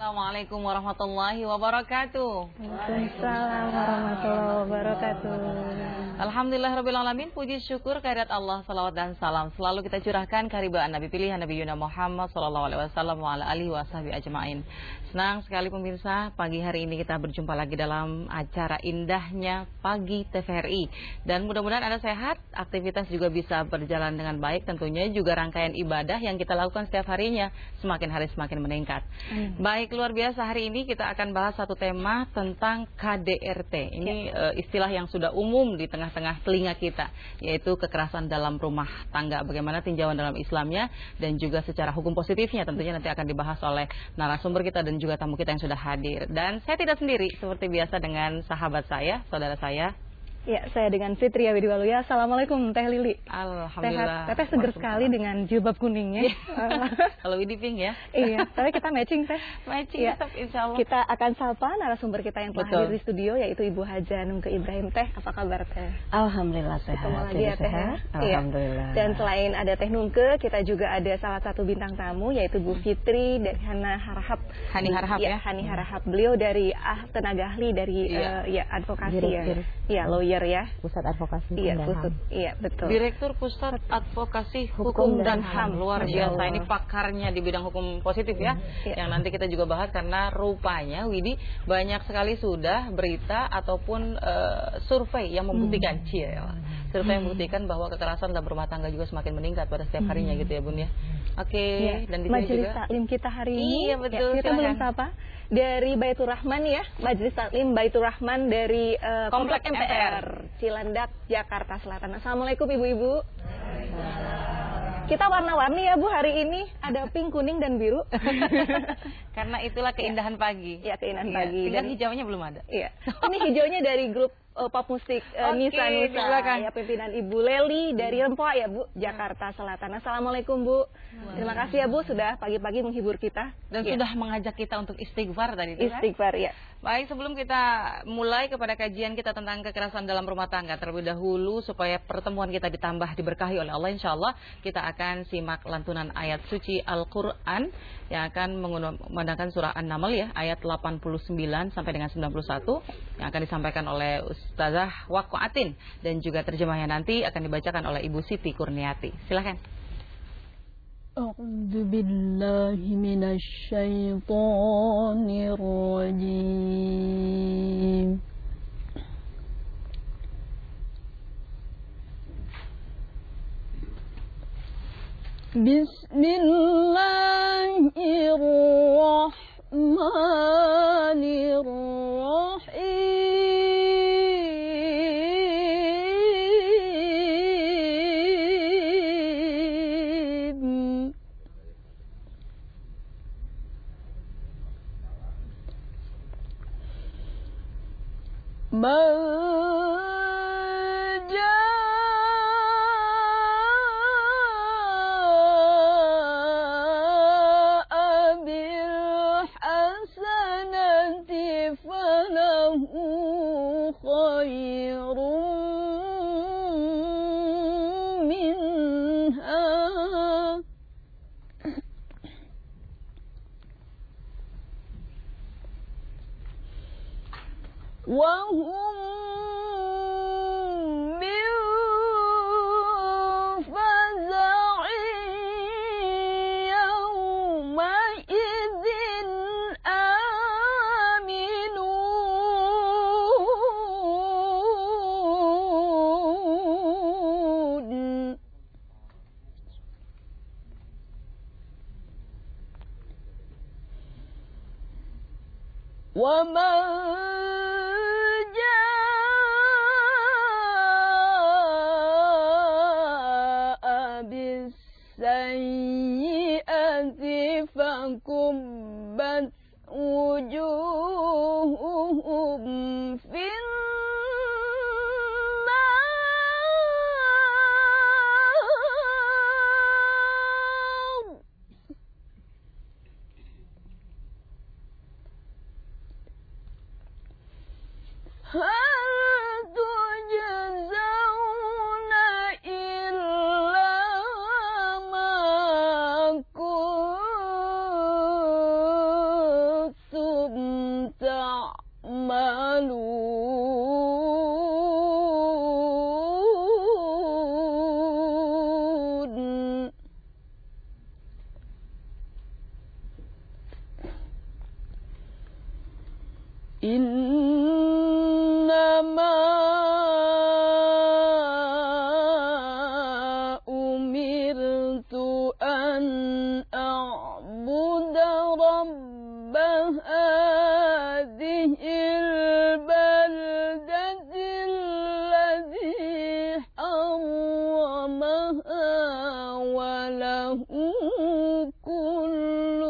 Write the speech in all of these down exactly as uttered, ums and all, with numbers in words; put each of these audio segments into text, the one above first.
Assalamualaikum warahmatullahi wabarakatuh. Waalaikumsalam warahmatullahi wabarakatuh. Alhamdulillah rabbil alamin, puji syukur kehadirat Allah, salawat dan salam selalu kita curahkan kehadirat Nabi pilihan Nabi Yuna Muhammad sallallahu alaihi wasallam wa ala alihi washabi ajmain. Senang sekali pemirsa, pagi hari ini kita berjumpa lagi dalam acara indahnya Pagi T V R I. Dan mudah-mudahan Anda sehat, aktivitas juga bisa berjalan dengan baik, tentunya juga rangkaian ibadah yang kita lakukan setiap harinya semakin hari semakin meningkat. Hmm. Baik, luar biasa, hari ini kita akan bahas satu tema tentang K D R T. Ini ya. uh, istilah yang sudah umum di tengah-tengah telinga kita, yaitu kekerasan dalam rumah tangga. Bagaimana tinjauan dalam Islamnya dan juga secara hukum positifnya tentunya nanti akan dibahas oleh narasumber kita dan juga tamu kita yang sudah hadir. Dan saya tidak sendiri, seperti biasa dengan sahabat saya, saudara saya. Ya, saya dengan Fitria Widiwaluya. Assalamualaikum Teh Lili. Alhamdulillah. Teteh seger sekali dengan jilbab kuningnya. Kalau Widi pink ya. Iya, tapi kita matching Teh. Matching ya. Tetap insya Allah. Kita akan sapa narasumber kita yang telah hadir di studio, yaitu Ibu Haja Nungke Ibrahim. Teh, apa kabar Teh? Alhamdulillah sehat. Ketemu lagi ya Teh. Alhamdulillah. Ya. Dan selain ada Teh Nungke, kita juga ada salah satu bintang tamu, yaitu Bu Fitri dari Hana Harahap. Hani Harahap ya. ya. Hani Harahap. Beliau dari ah, tenaga ahli dari iya. uh, ya advokasi ya. Iya, lawyer ya. Pusat Advokasi iya, dan pusat, H A M. Iya, betul. Direktur Pusat Advokasi Hukum, Hukum dan, dan H A M. Luar biasa, ini pakarnya di bidang hukum positif ya. Iya. Yang nanti kita juga bahas karena rupanya Widi banyak sekali sudah berita ataupun uh, survei yang membuktikan, hmm. cie, ya. Survei yang membuktikan bahwa kekerasan dalam rumah tangga juga semakin meningkat pada setiap harinya hmm. gitu ya Bun ya. Oke, okay. ya. Dan di Majelis juga Taklim kita hari ini. Iya betul. Ya, kita belum sapa dari Baitur Rahman ya, Majelis Taklim Baitur Rahman dari uh, Komplek M P R Cilandak, Jakarta Selatan. Assalamualaikum ibu-ibu. Kita warna-warni ya Bu hari ini, ada pink, kuning dan biru. Karena itulah keindahan pagi. Ya, keindahan ya, pagi. Dan hijaunya belum ada. Iya. Ini hijaunya dari grup uh, pop musik uh, okay, Nisa Nusa. Ya, pimpinan Ibu Leli dari Rempoa ya Bu, Jakarta Selatan. Assalamualaikum Bu. Wow. Terima kasih ya Bu sudah pagi-pagi menghibur kita dan ya. Sudah mengajak kita untuk istighfar tadi itu. Istighfar kan? Ya. Baik, sebelum kita mulai kepada kajian kita tentang kekerasan dalam rumah tangga, terlebih dahulu supaya pertemuan kita ditambah diberkahi oleh Allah, insya Allah kita akan simak lantunan ayat suci Al-Quran yang akan mengumandangkan surah An-Naml ya, ayat delapan puluh sembilan sampai dengan sembilan puluh satu yang akan disampaikan oleh Ustazah Waqatin dan juga terjemahnya nanti akan dibacakan oleh Ibu Siti Kurniati. Silakan. أعوذ بالله من الشيطان الرجيم بسم الله الرحمن الرحيم من جاء بالحسنة فله خير منها وهم من فزع يومئذ آمنون ومن فكبت وجوههم في النار هل تجزون إلا ما كنتم رب هذه البلدة الذي حرمها وله كل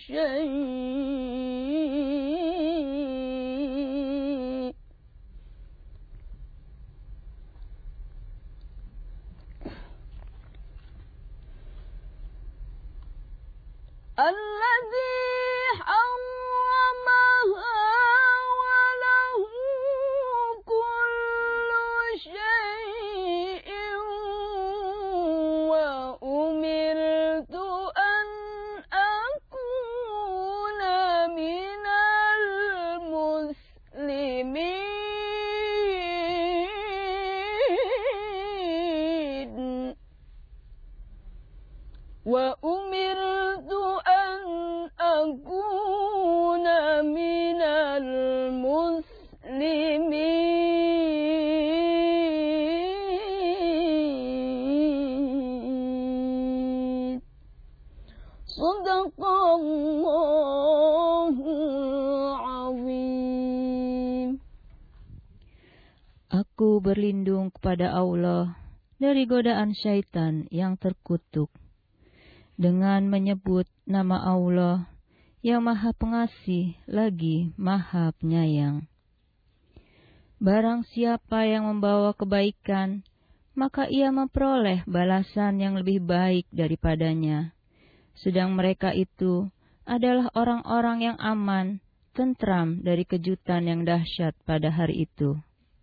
شيء الذي حرمها وله كل شيء وأمرت أن أكون من المسلمين وأمرت أن أكون من المسلمين صدق الله العظيم. Aku berlindung kepada Allah dari godaan syaitan yang terkutuk dengan menyebut nama Allah yang Maha Pengasih lagi Maha Penyayang. Barang siapa yang membawa kebaikan, maka ia memperoleh balasan yang lebih baik daripadanya. Sedang mereka itu adalah orang-orang yang aman, tentram dari kejutan yang dahsyat pada hari itu.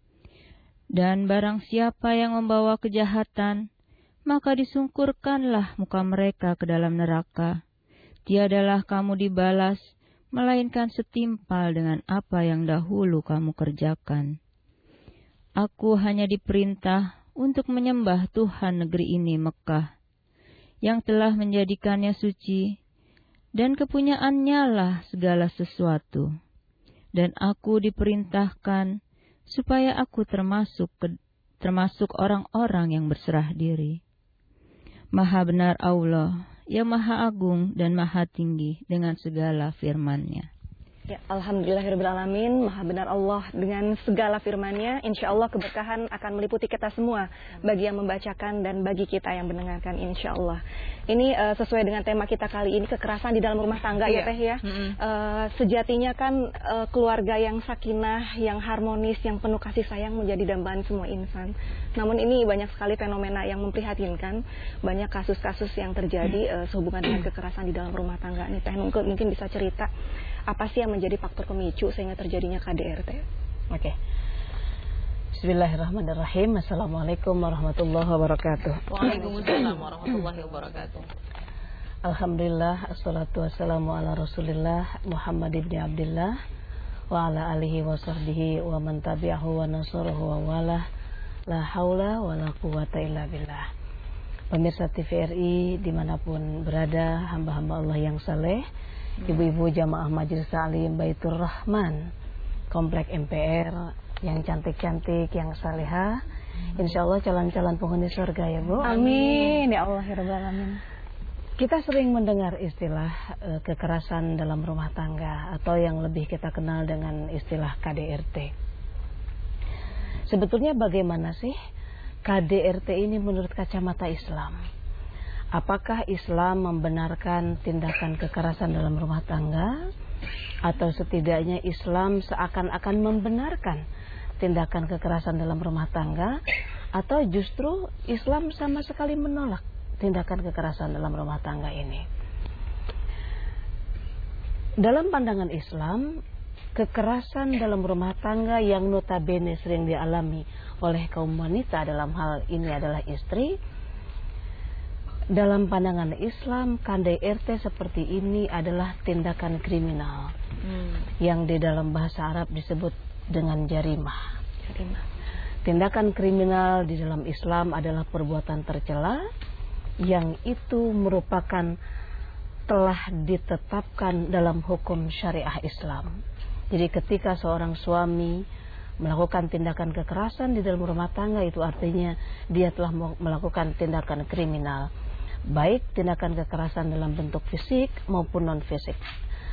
Dan barang siapa yang membawa kejahatan, maka disungkurkanlah muka mereka ke dalam neraka. Tiadalah kamu dibalas, melainkan setimpal dengan apa yang dahulu kamu kerjakan. Aku hanya diperintah untuk menyembah Tuhan negeri ini Mekah, yang telah menjadikannya suci, dan kepunyaannya lah segala sesuatu. Dan aku diperintahkan supaya aku termasuk ke, termasuk orang-orang yang berserah diri. Maha benar Allah, yang Maha Agung dan Maha Tinggi dengan segala firman-Nya. Ya, alhamdulillahirrahmanirrahim. Maha benar Allah dengan segala firman-Nya. Insya Allah keberkahan akan meliputi kita semua, bagi yang membacakan dan bagi kita yang mendengarkan, insya Allah. Ini uh, sesuai dengan tema kita kali ini, kekerasan di dalam rumah tangga, yeah. ya Teh ya. Mm-hmm. uh, Sejatinya kan uh, keluarga yang sakinah, yang harmonis, yang penuh kasih sayang menjadi dambaan semua insan. Namun ini banyak sekali fenomena yang memprihatinkan, banyak kasus-kasus yang terjadi uh, sehubungan dengan kekerasan di dalam rumah tangga. Nih Teh mungkin bisa cerita apa sih yang menjadi faktor pemicu sehingga terjadinya K D R T? Oke. Bismillahirrahmanirrahim. Assalamualaikum warahmatullahi wabarakatuh. Waalaikumsalam warahmatullahi wabarakatuh. Alhamdulillah, assalatu wassalamu ala Rasulillah Muhammad ibn Abdillah wa ala alihi wa sahbihi wa man tabi'ahu wa nasarahu wa walah. La haula wa la quwata illa billah. Pemirsa T V R I dimanapun berada, hamba-hamba Allah yang saleh, ibu-ibu jamaah Majelis Ta'lim Baitur Rahman, Komplek M P R yang cantik-cantik, yang salehah, insya Allah calon-calon penghuni surga ya Bu. Amin ya Allah ya Rabbal Alamin. Kita sering mendengar istilah uh, kekerasan dalam rumah tangga, atau yang lebih kita kenal dengan istilah K D R T. Sebetulnya bagaimana sih K D R T ini menurut kacamata Islam? Apakah Islam membenarkan tindakan kekerasan dalam rumah tangga, atau setidaknya Islam seakan-akan membenarkan tindakan kekerasan dalam rumah tangga, atau justru Islam sama sekali menolak tindakan kekerasan dalam rumah tangga ini? Dalam pandangan Islam, kekerasan dalam rumah tangga yang notabene sering dialami oleh kaum wanita, dalam hal ini adalah istri, dalam pandangan Islam, K D R T seperti ini adalah tindakan kriminal, hmm. yang di dalam bahasa Arab disebut dengan jarimah. Jarimah. Tindakan kriminal di dalam Islam adalah perbuatan tercela yang itu merupakan telah ditetapkan dalam hukum syariah Islam. Jadi ketika seorang suami melakukan tindakan kekerasan di dalam rumah tangga, itu artinya dia telah melakukan tindakan kriminal, baik tindakan kekerasan dalam bentuk fisik maupun non fisik.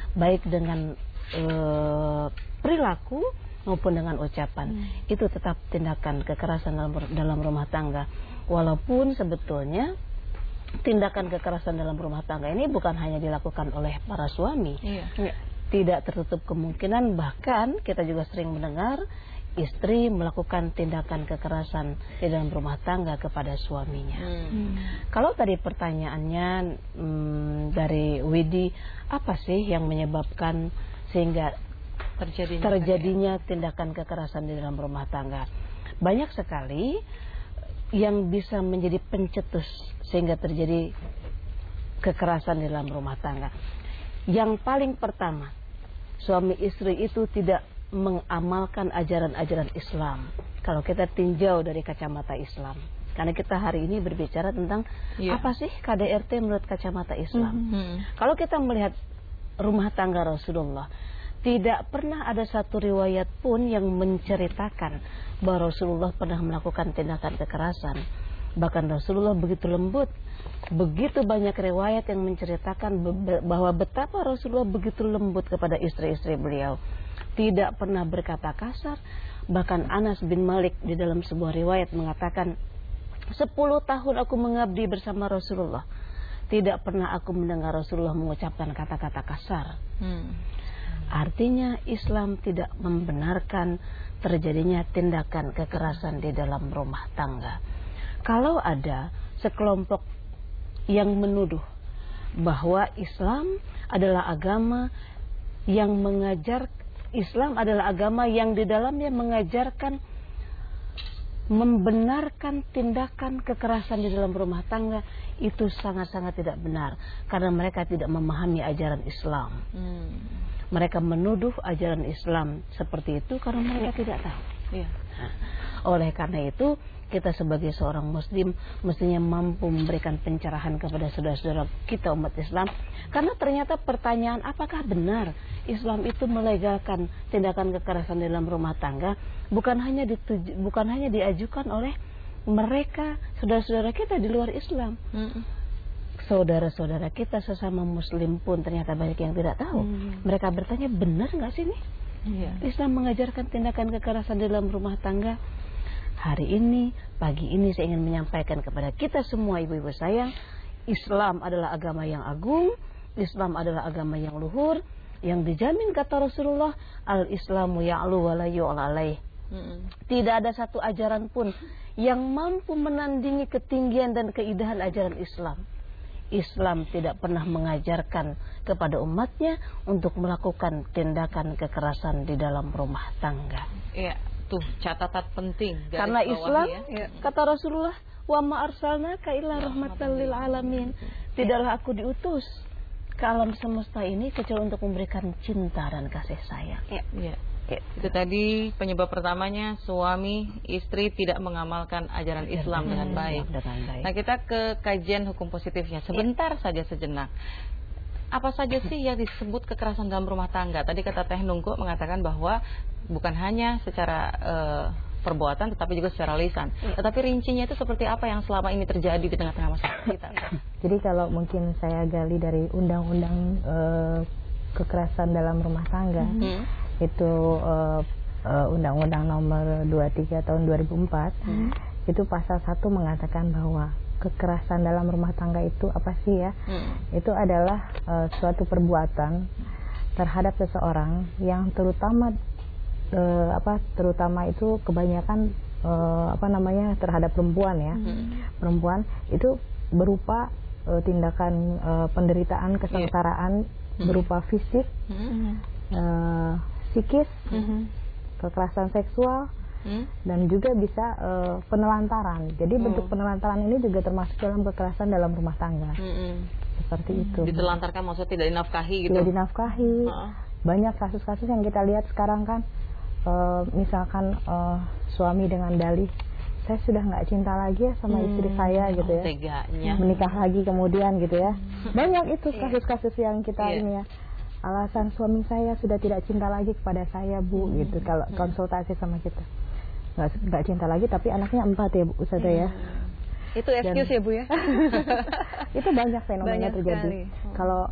baik dengan uh, perilaku maupun dengan ucapan, hmm. itu tetap tindakan kekerasan dalam, dalam rumah tangga. Walaupun sebetulnya tindakan kekerasan dalam rumah tangga ini bukan hanya dilakukan oleh para suami, iya. Tidak tertutup kemungkinan bahkan kita juga sering mendengar istri melakukan tindakan kekerasan di dalam rumah tangga kepada suaminya. Hmm. Kalau tadi pertanyaannya hmm, dari Widi, apa sih yang menyebabkan sehingga terjadinya, terjadinya tindakan kekerasan di dalam rumah tangga? Banyak sekali yang bisa menjadi pencetus sehingga terjadi kekerasan di dalam rumah tangga. Yang paling pertama, suami istri itu tidak mengamalkan ajaran-ajaran Islam. Kalau kita tinjau dari kacamata Islam, karena kita hari ini berbicara tentang yeah. apa sih K D R T menurut kacamata Islam. Mm-hmm. Kalau kita melihat rumah tangga Rasulullah, tidak pernah ada satu riwayat pun yang menceritakan bahwa Rasulullah pernah melakukan tindakan kekerasan. Bahkan Rasulullah begitu lembut. Begitu banyak riwayat yang menceritakan bahwa betapa Rasulullah begitu lembut kepada istri-istri beliau. Tidak pernah berkata kasar. Bahkan Anas bin Malik di dalam sebuah riwayat mengatakan, sepuluh tahun aku mengabdi bersama Rasulullah, tidak pernah aku mendengar Rasulullah mengucapkan kata-kata kasar. Hmm. Artinya Islam tidak membenarkan terjadinya tindakan kekerasan di dalam rumah tangga. Kalau ada sekelompok yang menuduh bahwa Islam adalah agama yang mengajar, Islam adalah agama yang di dalamnya mengajarkan membenarkan tindakan kekerasan di dalam rumah tangga, itu sangat-sangat tidak benar karena mereka tidak memahami ajaran Islam. Hmm. Mereka menuduh ajaran Islam seperti itu karena mereka tidak tahu. Ya. Nah, oleh karena itu kita sebagai seorang muslim mestinya mampu memberikan pencerahan kepada saudara-saudara kita umat Islam, karena ternyata pertanyaan apakah benar Islam itu melegalkan tindakan kekerasan dalam rumah tangga bukan hanya dituju, bukan hanya diajukan oleh mereka saudara-saudara kita di luar Islam. Mm. Saudara-saudara kita sesama muslim pun ternyata banyak yang tidak tahu. Mm. Mereka bertanya, benar nggak sih nih? Yeah. Islam mengajarkan tindakan kekerasan dalam rumah tangga? Hari ini, pagi ini saya ingin menyampaikan kepada kita semua ibu-ibu sayang, Islam adalah agama yang agung, Islam adalah agama yang luhur, yang dijamin kata Rasulullah, al-Islamu ya'lu wa la yu'la alaih. Tidak ada satu ajaran pun yang mampu menandingi ketinggian dan keindahan ajaran Islam. Islam tidak pernah mengajarkan kepada umatnya untuk melakukan tindakan kekerasan di dalam rumah tangga. Iya. Tuh catatan penting karena Islam ya. Kata Rasulullah, wa ma arsalnaka illa rahmatan lil alamin, tidaklah aku diutus ke alam semesta ini kecuali untuk memberikan cinta dan kasih sayang. Ya. Ya. Ya. Itu tadi penyebab pertamanya, suami istri tidak mengamalkan ajaran Islam dengan baik. dengan baik. Nah, kita ke kajian hukum positifnya sebentar ya. saja sejenak. Apa saja sih yang disebut kekerasan dalam rumah tangga? Tadi kata Teh Nungko mengatakan bahwa bukan hanya secara uh, perbuatan tetapi juga secara lisan. Ya. Tetapi rincinya itu seperti apa yang selama ini terjadi di tengah-tengah masyarakat kita? Jadi kalau mungkin saya gali dari undang-undang uh, kekerasan dalam rumah tangga, hmm. itu uh, uh, undang-undang nomor dua puluh tiga tahun dua ribu empat, hmm. itu pasal satu mengatakan bahwa kekerasan dalam rumah tangga itu apa sih ya? Hmm. Itu adalah uh, suatu perbuatan terhadap seseorang yang terutama uh, apa terutama itu kebanyakan uh, apa namanya terhadap perempuan ya. Hmm. Perempuan itu berupa uh, tindakan uh, penderitaan, kesengsaraan yeah. berupa fisik, hmm. uh, psikis, hmm. kekerasan seksual. Hmm? Dan juga bisa uh, penelantaran. Jadi hmm. bentuk penelantaran ini juga termasuk dalam kekerasan dalam rumah tangga. Hmm. Seperti hmm. itu. Ditelantarkan maksudnya tidak dinafkahi gitu. Tidak dinafkahi. Hmm. Banyak kasus-kasus yang kita lihat sekarang kan, uh, misalkan uh, suami dengan dalih, saya sudah nggak cinta lagi ya sama hmm. istri saya gitu ya. Teganya. Menikah lagi kemudian gitu ya. Banyak itu kasus-kasus yang kita yeah. ini ya. Alasan suami saya sudah tidak cinta lagi kepada saya bu, hmm. gitu. Kalau konsultasi sama kita. Nggak, nggak cinta lagi tapi anaknya empat ya Bu Ustazah ya. Itu excuse Dan, ya Bu ya. Itu banyak fenomena banyak terjadi. Hmm. Kalau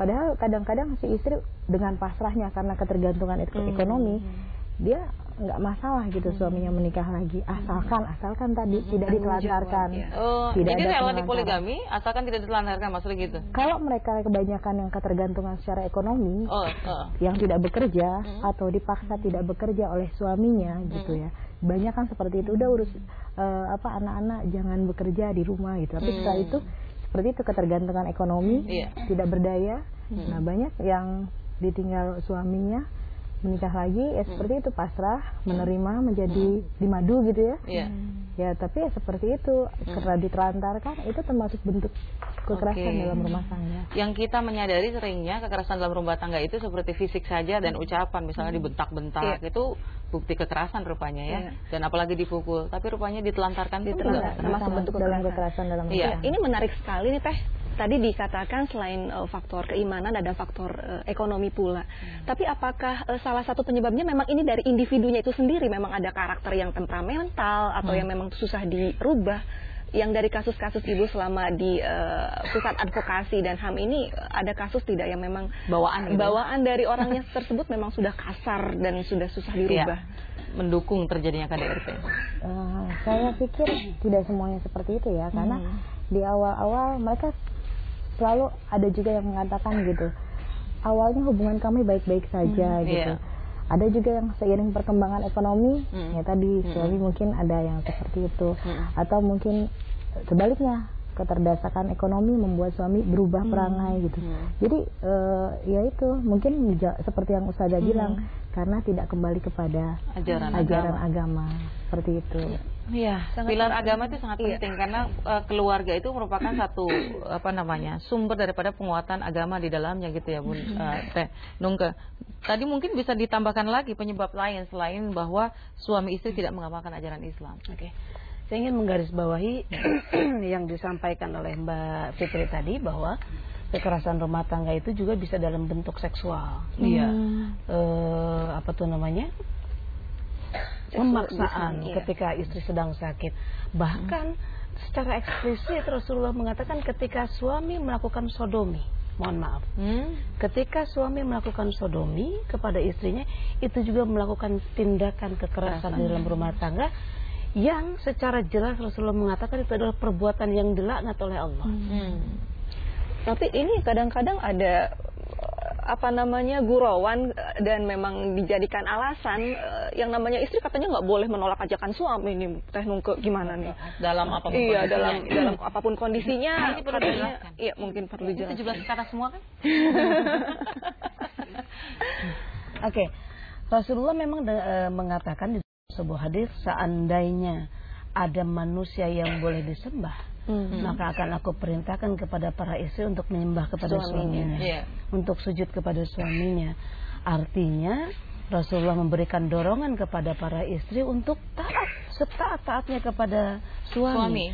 Padahal kadang-kadang si istri dengan pasrahnya karena ketergantungan ek- Hmm. ekonomi, dia nggak masalah gitu suaminya menikah lagi, asalkan asalkan tadi tidak ditelantarkan. jawab, ya. Oh, Tidak jadi ada rela di penelantaran. poligami asalkan tidak ditelantarkan, maksudnya gitu. Kalau mereka kebanyakan yang ketergantungan secara ekonomi, Oh, oh. yang tidak bekerja atau dipaksa tidak bekerja oleh suaminya gitu ya, banyak kan seperti itu. Udah urus eh, apa anak-anak jangan bekerja di rumah gitu. Tapi setelah itu seperti itu ketergantungan ekonomi, Iya. tidak berdaya. Nah banyak yang ditinggal suaminya menikah lagi, ya seperti itu pasrah, menerima, menjadi dimadu gitu ya. Iya. Ya tapi ya seperti itu, karena ditelantarkan itu termasuk bentuk kekerasan Oke. dalam rumah tangga. Yang kita menyadari seringnya kekerasan dalam rumah tangga itu seperti fisik saja dan ucapan, misalnya dibentak-bentak, itu bukti kekerasan rupanya ya. Iya. Dan apalagi dipukul, tapi rupanya ditelantarkan itu Ditelantarkan. enggak. Termasuk Sama bentuk dalam kekerasan. kekerasan dalam rumah Iya. tangga. Ini menarik sekali nih Teh. Tadi dikatakan selain uh, faktor keimanan ada faktor uh, ekonomi pula. Hmm. Tapi apakah uh, salah satu penyebabnya memang ini dari individunya itu sendiri, memang ada karakter yang temperamental atau Hmm. yang memang susah dirubah? Yang dari kasus-kasus Ibu selama di uh, pusat advokasi dan H A M ini uh, ada kasus tidak yang memang Bawaan gitu. bawaan dari orangnya tersebut memang sudah kasar dan sudah susah dirubah? Iya. Mendukung terjadinya K D R T. Eh, saya pikir tidak semuanya seperti itu ya, karena di awal-awal mereka selalu ada juga yang mengatakan gitu, awalnya hubungan kami baik-baik saja gitu. iya. Ada juga yang seiring perkembangan ekonomi, Hmm. ya tadi suami mungkin ada yang seperti itu, atau mungkin sebaliknya keterdesakan ekonomi membuat suami berubah perangai gitu. Jadi eh, ya itu mungkin ja- seperti yang Ustazah bilang, karena tidak kembali kepada Ajaran ajaran agama. agama seperti itu. Iya, pilar agama itu sangat Iya. penting karena uh, keluarga itu merupakan satu apa namanya sumber daripada penguatan agama di dalamnya gitu ya Bun uh, Teh Nungke. Tadi mungkin bisa ditambahkan lagi penyebab lain selain bahwa suami istri tidak mengamalkan ajaran Islam. Oke. Saya ingin menggarisbawahi yang disampaikan oleh Mbak Fitri tadi bahwa kekerasan rumah tangga itu juga bisa dalam bentuk seksual. Iya. Eh, apa tuh namanya? Pemaksaan Iya. ketika istri sedang sakit. Bahkan secara eksplisit Rasulullah mengatakan ketika suami melakukan sodomi, mohon maaf, Hmm? ketika suami melakukan sodomi kepada istrinya, itu juga melakukan tindakan kekerasan di dalam rumah tangga yang secara jelas Rasulullah mengatakan itu adalah perbuatan yang dilaknat oleh Allah. Hmm. Tapi ini kadang-kadang ada eh, apa namanya gurauan eh, dan memang dijadikan alasan eh, yang namanya istri katanya nggak boleh menolak ajakan suami nih Teh Nungke, gimana nih? Dalam apapun Iya, kondisinya. dalam dalam apapun kondisinya Nah, ini perlu katanya dijelaskan. iya mungkin perlu Ini dijelaskan. tujuh belas kata semua kan? Oke, Rasulullah memang de- eh, mengatakan di sebuah hadis, seandainya ada manusia yang boleh disembah, Hmm. maka akan aku perintahkan kepada para istri untuk menyembah kepada Suaminya. suaminya, Iya. untuk sujud kepada suaminya. Artinya Rasulullah memberikan dorongan kepada para istri untuk taat setaat-taatnya kepada suami. Suami.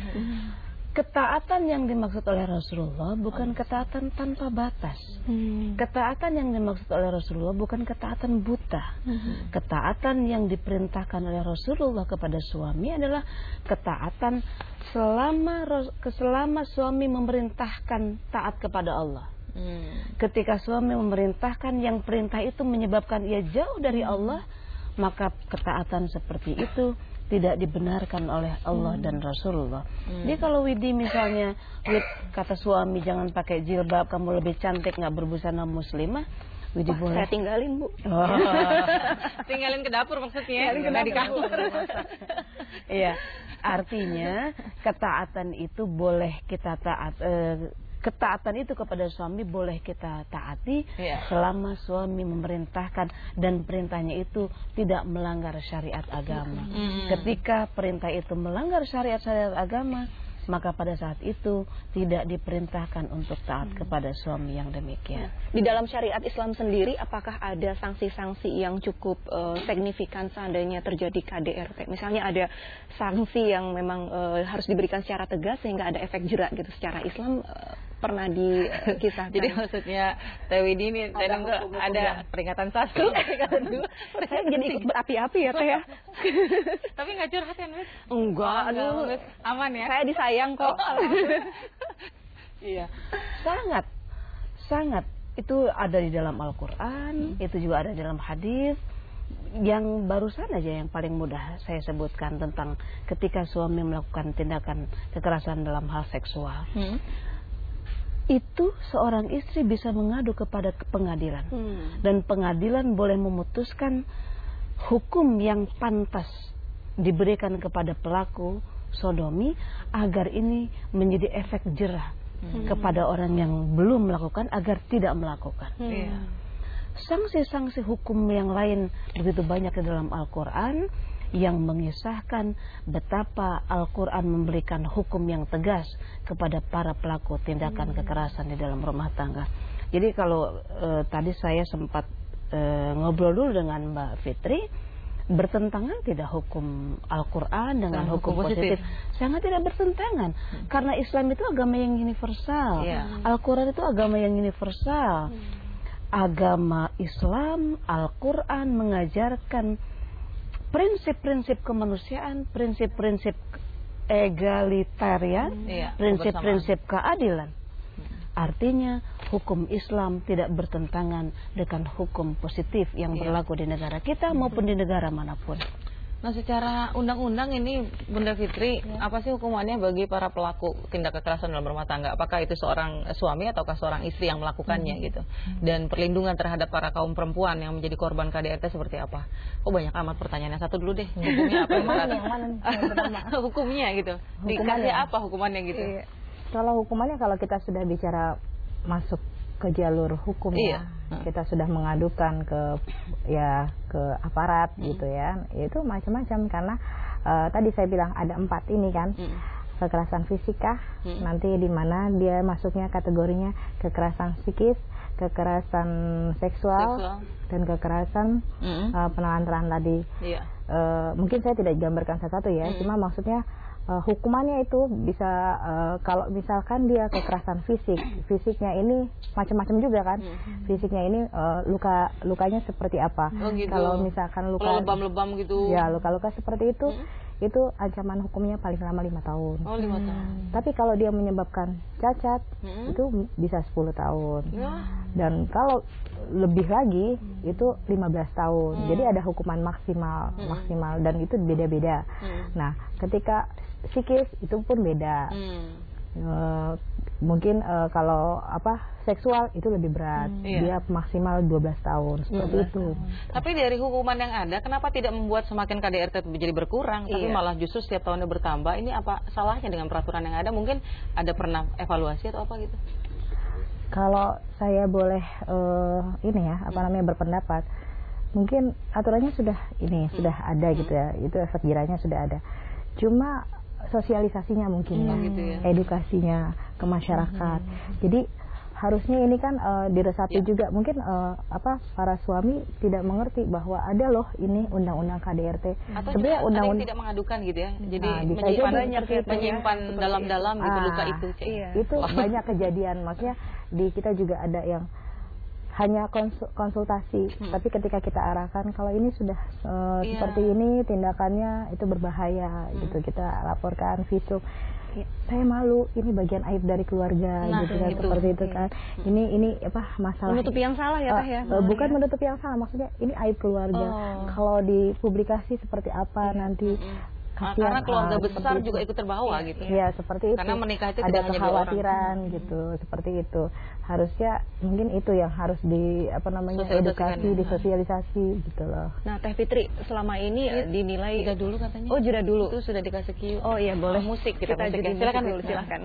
Ketaatan yang dimaksud oleh Rasulullah bukan ketaatan tanpa batas. Hmm. Ketaatan yang dimaksud oleh Rasulullah bukan ketaatan buta. Ketaatan yang diperintahkan oleh Rasulullah kepada suami adalah ketaatan selama ros- selama suami memerintahkan taat kepada Allah. Hmm. Ketika suami memerintahkan yang perintah itu menyebabkan ia jauh dari Allah, maka ketaatan seperti itu tidak dibenarkan oleh Allah dan Rasulullah. Jadi kalau Widi misalnya, Wid kata suami jangan pakai jilbab, kamu lebih cantik nggak berbusana muslimah, Widi Wah, boleh. saya tinggalin Bu. Oh. Tinggalin ke dapur maksudnya. Tinggalin ke Nggak di dapur. kamar. Iya, artinya ketaatan itu boleh kita taat. Eh, ketaatan itu kepada suami boleh kita taati Iya. selama suami memerintahkan dan perintahnya itu tidak melanggar syariat agama. Mm. Ketika perintah itu melanggar syariat-syariat agama, maka pada saat itu tidak diperintahkan untuk taat kepada suami yang demikian. Di dalam syariat Islam sendiri, apakah ada sanksi-sanksi yang cukup eh, signifikan seandainya terjadi K D R T? Misalnya ada sanksi yang memang eh, harus diberikan secara tegas sehingga ada efek jerak gitu. Secara Islam eh, pernah dikisahkan. Jadi maksudnya Teh Widi ini Teh Nungke ada peringatan satu, peringatan dua. saya jadi ikut berapi-api ya Teh ya. Tapi nggak curhat kan, Wid? Enggak, Oh, aduh. Wid. Aman ya? Saya disayang kok. Iya, sangat, sangat. Itu ada di dalam Al-Quran, hmm. itu juga ada di dalam hadis. Yang barusan aja yang paling mudah saya sebutkan tentang ketika suami melakukan tindakan kekerasan dalam hal seksual. Hmm. Itu seorang istri bisa mengadu kepada pengadilan. Hmm. Dan pengadilan boleh memutuskan hukum yang pantas diberikan kepada pelaku sodomi agar ini menjadi efek jerah hmm. kepada orang yang belum melakukan agar tidak melakukan. Hmm. Yeah. Sanksi-sanksi hukum yang lain begitu banyak di dalam Al-Quran yang mengisahkan betapa Al-Quran memberikan hukum yang tegas kepada para pelaku tindakan hmm. kekerasan di dalam rumah tangga. Jadi kalau e, tadi saya sempat e, ngobrol dulu dengan Mbak Fitri, bertentangan tidak hukum Al-Quran dengan hukum, hukum positif? Sangat tidak bertentangan. Hmm. Karena Islam itu agama yang universal. Yeah. Al-Quran itu agama yang universal. Hmm. Agama Islam, Al-Quran mengajarkan prinsip-prinsip kemanusiaan, prinsip-prinsip egalitaria, hmm. yeah, prinsip-prinsip keadilan. Artinya hukum Islam tidak bertentangan dengan hukum positif yang iya. berlaku di negara kita maupun di negara manapun. Nah, secara undang-undang ini Bunda Fitri, ya. apa sih hukumannya bagi para pelaku tindak kekerasan dalam rumah tangga? Apakah itu seorang suami ataukah seorang istri yang melakukannya hmm. gitu? Dan perlindungan terhadap para kaum perempuan yang menjadi korban K D R T seperti apa? Oh, banyak amat pertanyaannya. Satu dulu deh, hukumnya apa? Yang mana? Yang mana? Hukumnya gitu. Dikasih apa hukumannya gitu? Iya. Kalau hukumannya, kalau kita sudah bicara masuk ke jalur hukum, iya. ya, kita sudah mengadukan ke ya ke aparat hmm. gitu ya, itu macam-macam karena uh, tadi saya bilang ada empat ini kan, hmm. kekerasan fisikah, hmm. nanti di mana dia masuknya kategorinya kekerasan psikis, kekerasan seksual, seksual. dan kekerasan hmm. uh, penelantaran tadi. Iya. Uh, mungkin saya tidak gambarkan satu-satu ya, hmm. cuma maksudnya Uh, hukumannya itu bisa uh, kalau misalkan dia kekerasan fisik, fisiknya ini macam-macam juga kan, hmm. fisiknya ini uh, luka lukanya seperti apa? Oh, gitu. Kalau misalkan luka lebam-lebam gitu, ya luka-luka seperti itu, hmm. itu ancaman hukumnya paling lama lima tahun. Oh, lima tahun. Hmm. Tapi kalau dia menyebabkan cacat, hmm. itu bisa sepuluh tahun. Ya. Dan kalau lebih lagi itu lima belas tahun. Hmm. Jadi ada hukuman maksimal, hmm. maksimal dan itu beda-beda. Hmm. Nah, ketika psikis itu pun beda. Hmm. E, mungkin e, kalau apa seksual itu lebih berat. Hmm, iya. Dia maksimal dua belas tahun seperti dua belas itu. Tahun. Tapi dari hukuman yang ada, kenapa tidak membuat semakin K D R T menjadi berkurang, iya. tapi malah justru setiap tahunnya bertambah? Ini apa salahnya dengan peraturan yang ada? Mungkin ada pernah evaluasi atau apa gitu? Kalau saya boleh uh, ini ya, apa namanya berpendapat, mungkin aturannya sudah ini hmm. sudah ada gitu ya, itu efek jerahnya sudah ada. Cuma sosialisasinya mungkin hmm, ya, gitu ya, edukasinya ke masyarakat. Hmm. Jadi harusnya ini kan uh, diresapi ya. juga. Mungkin uh, apa para suami tidak mengerti bahwa ada loh ini undang-undang K D R T. Atau sebenarnya undang-undang tidak mengadukan gitu ya. Jadi nah, menyimpan, menyimpan dalam-dalam ya. gitu ah, luka itu. Iya. Itu oh. banyak kejadian. Maksudnya di kita juga ada yang hanya konsultasi, hmm. tapi ketika kita arahkan kalau ini sudah uh, yeah. seperti ini tindakannya itu berbahaya, hmm. gitu kita laporkan visum. Ya, saya malu, ini bagian aib dari keluarga, nah, gitu kan, seperti itu kan. Hmm. Ini ini apa masalah? Menutupi yang salah ya, uh, Teh ya? Uh, bukan ya? menutupi yang salah, maksudnya ini aib keluarga. Oh. Kalau dipublikasi seperti apa yeah. nanti? Hmm. Nah, karena keluarga besar juga ikut terbawa ya, gitu ya. Ya seperti itu. Karena menikah itu ada tidak kekhawatiran hanya gitu, hmm. seperti itu. Harusnya mungkin itu yang harus di apa namanya edukasi, disosialisasi gitu loh. Nah, Teh Fitri selama ini ya, dinilai jeda dulu katanya. Oh, jeda dulu. Itu sudah dikasih cue. Oh iya, boleh. Oh, musik kita, kita musik. Silakan dulu, silakan.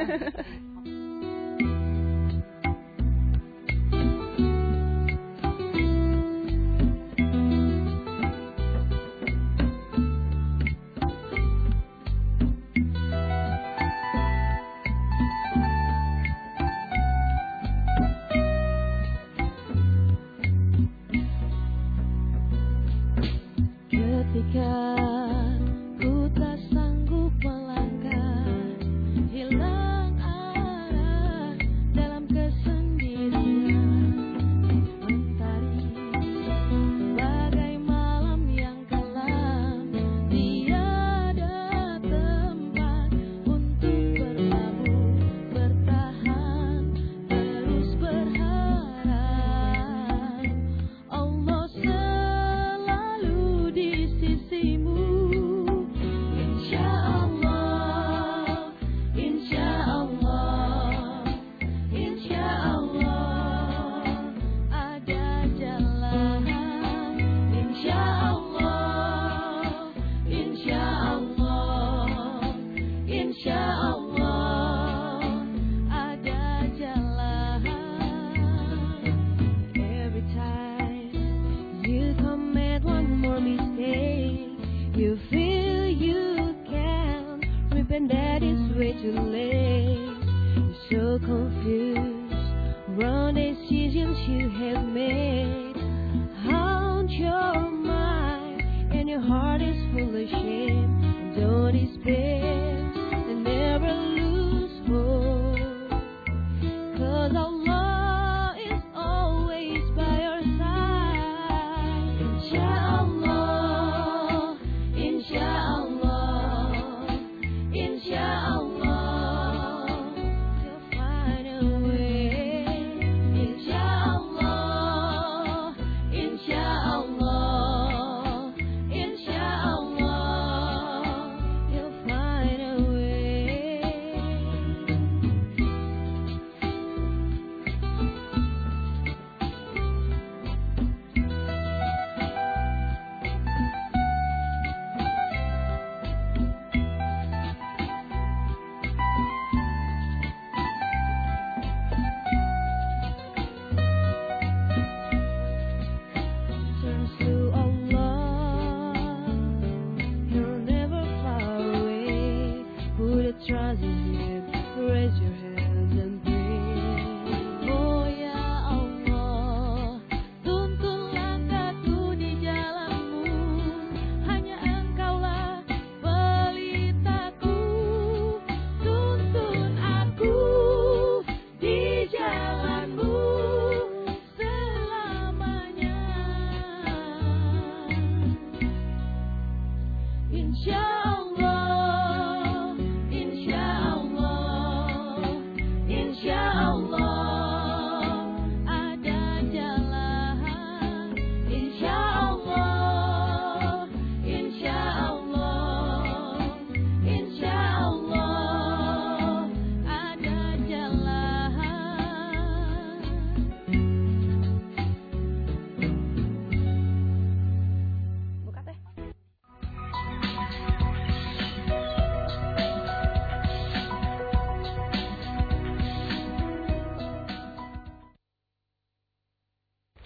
Ketika ku tak sanggup melangkah, hilang arah dalam kesendirian, mentari bagai malam yang kelam, tiada tempat untuk berlabuh, bertahan, terus berharap.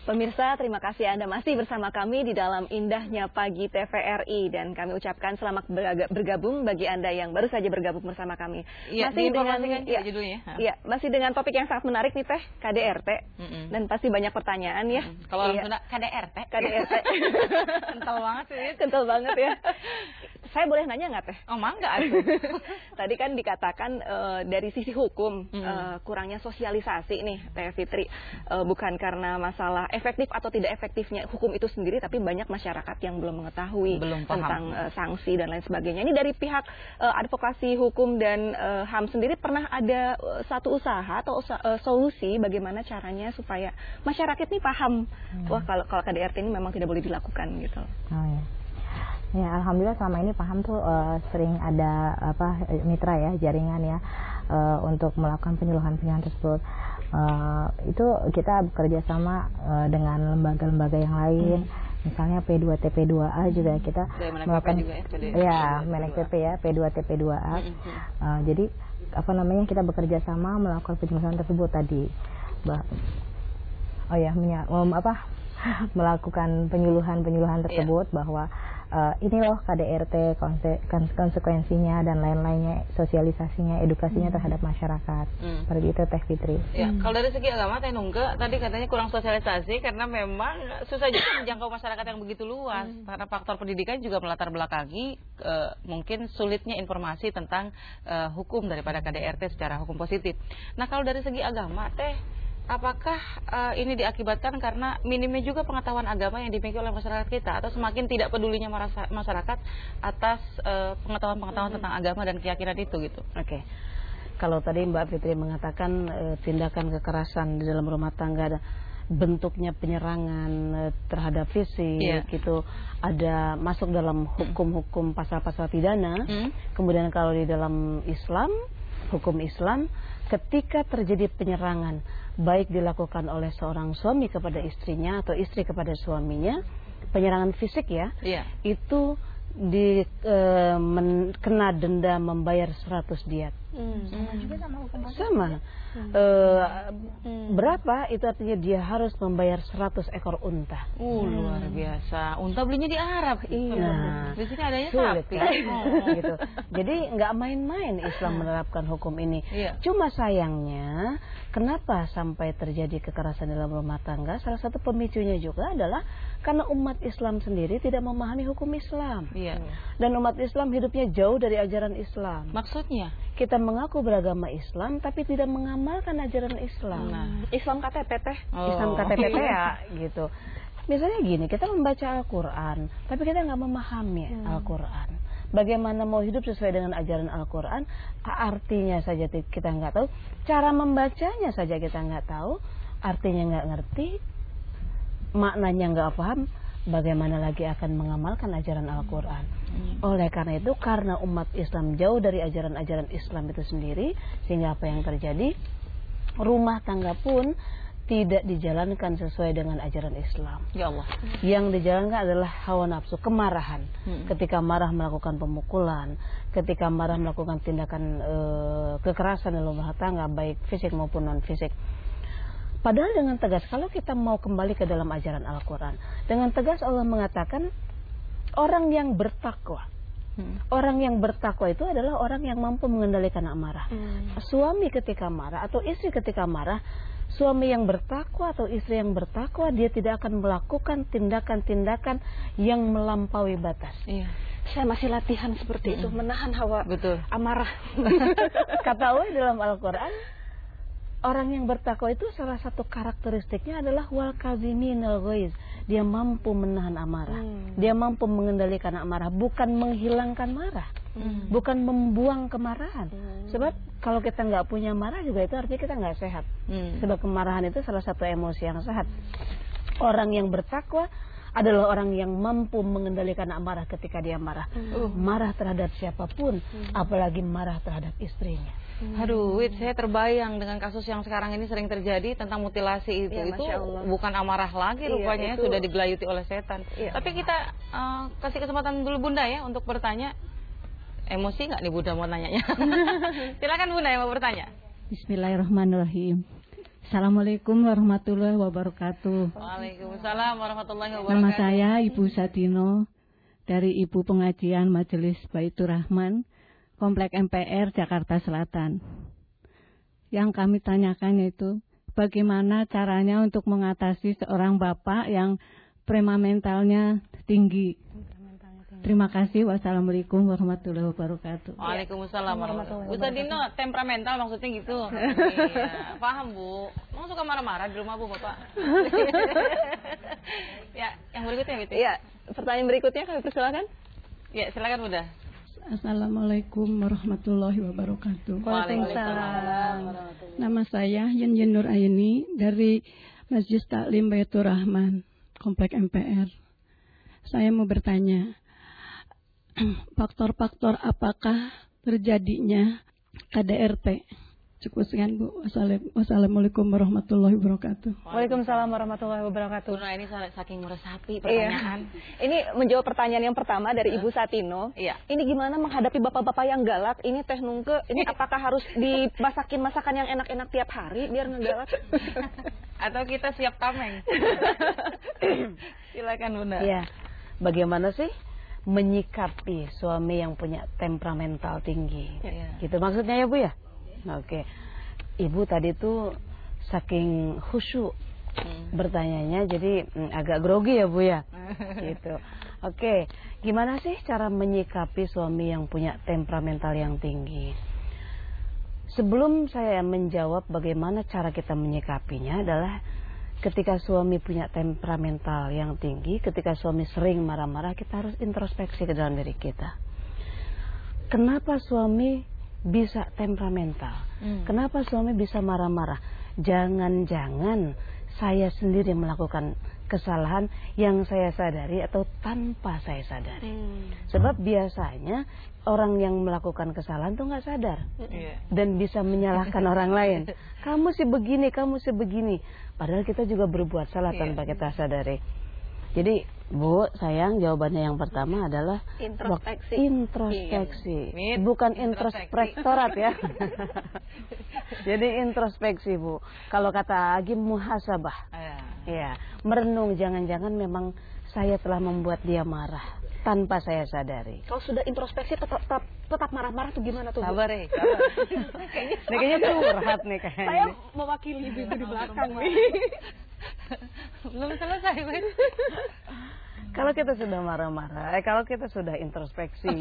Pemirsa, terima kasih Anda masih bersama kami di dalam indahnya pagi T V R I dan kami ucapkan selamat bergabung bagi Anda yang baru saja bergabung bersama kami. Iya, masih dengan ya, judulnya. Iya, masih dengan topik yang sangat menarik nih Teh, K D R T. Mm -mm. Dan pasti banyak pertanyaan ya. Mm -mm. Kalau orang iya. Sunda K D R T. K D R T. Kental banget sih. Kental banget ya. Saya boleh nanya nggak Teh? Oh, mangga atuh. Tadi kan dikatakan uh, dari sisi hukum mm. uh, kurangnya sosialisasi nih Teh Fitri, uh, bukan karena masalah efektif atau tidak efektifnya hukum itu sendiri, tapi banyak masyarakat yang belum mengetahui belum tentang uh, sanksi dan lain sebagainya. Ini dari pihak uh, advokasi hukum dan uh, H A M sendiri pernah ada uh, satu usaha atau usaha, uh, solusi bagaimana caranya supaya masyarakat ini paham, hmm. wah kalau kalau K D R T ini memang tidak boleh dilakukan gitu. Oh, ya. Ya, alhamdulillah selama ini paham tuh uh, sering ada apa mitra ya, jaringan ya uh, untuk melakukan penyuluhan-penyuluhan tersebut. Uh, itu kita bekerja sama uh, dengan lembaga-lembaga yang lain, hmm. misalnya P dua T P dua A juga kita melakukan juga ya, Menek P P ya, P dua T P dua A. Hmm. Uh, jadi apa namanya kita bekerja sama melakukan penyuluhan tersebut tadi. Bah, oh ya, menya, um, apa melakukan penyuluhan-penyuluhan tersebut yeah. bahwa Uh, ini loh K D R T, konse konsekuensinya dan lain-lainnya, sosialisasinya, edukasinya hmm. terhadap masyarakat. Hmm. Seperti itu Teh Fitri. Ya, hmm. kalau dari segi agama Teh Nungge tadi katanya kurang sosialisasi karena memang susah juga menjangkau masyarakat yang begitu luas. Hmm. Karena faktor pendidikan juga melatar belakangi uh, mungkin sulitnya informasi tentang uh, hukum daripada K D R T secara hukum positif. Nah, kalau dari segi agama Teh, apakah uh, ini diakibatkan karena minimnya juga pengetahuan agama yang dimiliki oleh masyarakat kita, atau semakin tidak pedulinya masyarakat atas pengetahuan-pengetahuan uh, tentang agama dan keyakinan itu gitu? Oke, okay. Kalau tadi Mbak Fitri mengatakan uh, tindakan kekerasan di dalam rumah tangga, bentuknya penyerangan uh, terhadap fisik, yeah. gitu, ada masuk dalam hukum-hukum pasal-pasal pidana. Mm. Kemudian kalau di dalam Islam, hukum Islam, ketika terjadi penyerangan, baik dilakukan oleh seorang suami kepada istrinya atau istri kepada suaminya, penyerangan fisik ya, yeah. itu di e, men, kena denda membayar seratus diat. Hmm. Sama juga sama hukum pasal. Sama. Hmm. E, hmm. Berapa? Itu artinya dia harus membayar seratus ekor unta. Uh, hmm. luar biasa. Unta belinya di Arab. Iya. Nah, di sini adanya sulit, sapi. Kan? Oh. Gitu. Jadi nggak main-main Islam menerapkan hukum ini. Iya. Cuma sayangnya, kenapa sampai terjadi kekerasan dalam rumah tangga? Salah satu pemicunya juga adalah karena umat Islam sendiri tidak memahami hukum Islam. Iya. Dan umat Islam hidupnya jauh dari ajaran Islam. Maksudnya? Kita mengaku beragama Islam tapi tidak mengamalkan ajaran Islam. Nah, Islam K T P teh. Oh. Islam K T P ya, gitu. Misalnya gini, kita membaca Al-Quran, tapi kita nggak memahami hmm. Al-Quran. Bagaimana mau hidup sesuai dengan ajaran Al-Quran? Artinya saja kita nggak tahu, cara membacanya saja kita nggak tahu, artinya nggak ngerti, maknanya nggak paham. Bagaimana lagi akan mengamalkan ajaran Al-Quran? Hmm. Oleh karena itu, karena umat Islam jauh dari ajaran-ajaran Islam itu sendiri, sehingga apa yang terjadi, rumah tangga pun tidak dijalankan sesuai dengan ajaran Islam. Ya Allah. Yang dijalankan adalah hawa nafsu, kemarahan. Hmm. Ketika marah melakukan pemukulan, ketika marah melakukan tindakan e, kekerasan dalam rumah tangga, baik fisik maupun non fisik. Padahal dengan tegas, kalau kita mau kembali ke dalam ajaran Al-Quran, dengan tegas Allah mengatakan orang yang bertakwa. Hmm. Orang yang bertakwa itu adalah orang yang mampu mengendalikan amarah. Hmm. Suami ketika marah atau istri ketika marah, suami yang bertakwa atau istri yang bertakwa, dia tidak akan melakukan tindakan-tindakan yang melampaui batas. Iya. Saya masih latihan seperti hmm. itu, menahan hawa Betul. amarah. Kata Allah dalam Al-Quran, orang yang bertakwa itu salah satu karakteristiknya adalah wal kaziminal ghaiz. Dia mampu menahan amarah. Hmm. Dia mampu mengendalikan amarah, bukan menghilangkan marah. Hmm. Bukan membuang kemarahan. Hmm. Sebab kalau kita nggak punya marah juga itu artinya kita nggak sehat. Hmm. Sebab kemarahan itu salah satu emosi yang sehat. Orang yang bertakwa adalah orang yang mampu mengendalikan amarah ketika dia marah. Hmm. Marah terhadap siapapun, hmm. apalagi marah terhadap istrinya. Hmm. Aduh, Wid, saya terbayang dengan kasus yang sekarang ini sering terjadi tentang mutilasi itu. Ya, itu bukan amarah lagi rupanya, iya, itu sudah digelayuti oleh setan. Iya. Tapi kita uh, kasih kesempatan dulu Bunda ya untuk bertanya. Emosi nggak nih Bunda mau nanyanya? Silakan Bunda yang mau bertanya. Bismillahirrahmanirrahim. Assalamualaikum warahmatullahi wabarakatuh. Waalaikumsalam warahmatullahi wabarakatuh. Nama saya Ibu Satino dari Ibu Pengajian Majelis Baitur Rahman, Komplek M P R Jakarta Selatan. Yang kami tanyakan yaitu bagaimana caranya untuk mengatasi seorang bapak yang premamentalnya tinggi. Terima kasih. Wassalamualaikum warahmatullahi wabarakatuh. Waalaikumsalam warahmatullahi wabarakatuh. Bu Sadino, temperamental maksudnya gitu. Iya, paham Bu. Mau suka marah-marah di rumah Bu Bapak? Ya, yang berikutnya gitu. Iya, pertanyaan berikutnya kami persilakan. Ya, silakan Bunda. Assalamualaikum warahmatullahi wabarakatuh. Waalaikumsalam. Nama saya Yen Yen Nur Aini dari Masjid Taklim Baitur Rahman, Komplek M P R. Saya mau bertanya, faktor-faktor apakah terjadinya K D R T? Cukup sekian Bu. Wassalamualaikum warahmatullahi wabarakatuh. Waalaikumsalam warahmatullahi wabarakatuh. Bunda ini saking meresapi pertanyaan. Iya. Ini menjawab pertanyaan yang pertama dari Ibu Satino. Iya. Ini gimana menghadapi bapak-bapak yang galak? Ini Teh Nungke, ini apakah harus dimasakin masakan yang enak-enak tiap hari biar ngegalak? Atau kita siap tameng? Silakan Bunda. Iya. Bagaimana sih menyikapi suami yang punya temperamental tinggi? Iya. Gitu maksudnya ya Bu ya? Oke. Ibu tadi tuh saking khusyuk hmm. bertanyanya jadi mm, agak grogi ya Bu ya. Gitu. Oke, gimana sih cara menyikapi suami yang punya temperamental yang tinggi? Sebelum saya menjawab bagaimana cara kita menyikapinya adalah ketika suami punya temperamental yang tinggi, ketika suami sering marah-marah, kita harus introspeksi ke dalam diri kita. Kenapa suami bisa temperamental? Hmm. Kenapa suami bisa marah-marah? Jangan-jangan saya sendiri melakukan kesalahan yang saya sadari atau tanpa saya sadari. Hmm. Sebab biasanya orang yang melakukan kesalahan tuh nggak sadar yeah. dan bisa menyalahkan orang lain. Kamu sih begini, kamu sih begini. Padahal kita juga berbuat salah yeah. tanpa kita sadari. Jadi Bu, sayang, jawabannya yang pertama adalah introspeksi. Introspeksi, iya. bukan introspektorat ya. Jadi introspeksi Bu. Kalau kata Agi muhasabah, ya merenung. Jangan-jangan memang saya telah membuat dia marah tanpa saya sadari. Kalau sudah introspeksi tetap tetap, tetap marah-marah tuh gimana tuh? Sabar ya. Kayaknya kayaknya curhat nih kayaknya. Saya mewakili ibu di belakang nih. Belum selesai, Win. Kalau kita sudah marah-marah, eh kalau kita sudah introspeksi,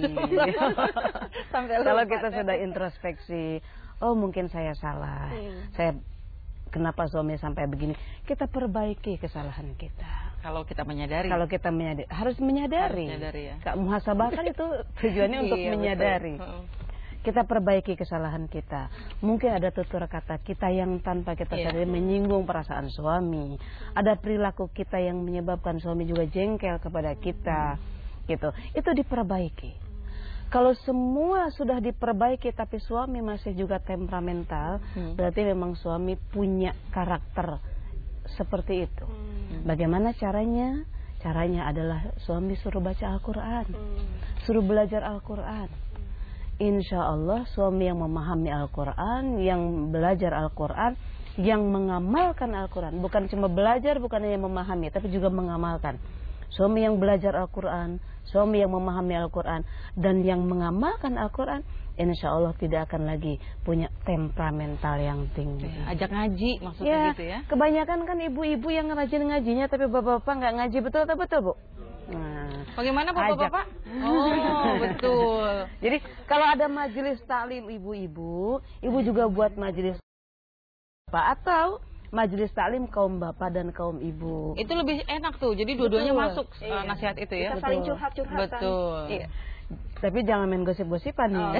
kalau kita sudah introspeksi, oh mungkin saya salah, hmm. saya kenapa suami sampai begini, kita perbaiki kesalahan kita. Kalau kita menyadari, kalau kita menyadari, harus menyadari. Harus menyadari ya. Kak muhasabah kan itu tujuannya untuk iya, menyadari. Betul. Kita perbaiki kesalahan kita. Mungkin ada tutur kata kita yang tanpa kita sadari yeah. menyinggung perasaan suami. Ada perilaku kita yang menyebabkan suami juga jengkel kepada kita. Gitu. Itu diperbaiki. Kalau semua sudah diperbaiki tapi suami masih juga temperamental, hmm. berarti memang suami punya karakter seperti itu. Hmm. Bagaimana caranya? Caranya adalah suami suruh baca Al-Quran, hmm. suruh belajar Al-Quran. Insya Allah suami yang memahami Al-Quran, yang belajar Al-Quran, yang mengamalkan Al-Quran. Bukan cuma belajar, bukan hanya memahami, tapi juga mengamalkan. Suami yang belajar Al-Quran, suami yang memahami Al-Quran, dan yang mengamalkan Al-Quran, insya Allah tidak akan lagi punya temperamental yang tinggi. Ajak ngaji maksudnya ya, gitu ya. Kebanyakan kan ibu-ibu yang rajin ngajinya, tapi bapak-bapak nggak ngaji, betul atau betul Bu? Nah, bagaimana bapak-bapak? Oh betul. Jadi kalau ada majelis taklim ibu-ibu, ibu juga buat majelis bapak atau majelis taklim kaum bapak dan kaum ibu. Itu lebih enak tuh. Jadi dua-duanya masuk iya. uh, nasihat itu ya. Kita saling curhat-curhatan. Betul. Iya. Tapi jangan main gosip-gosipan nih. Oh.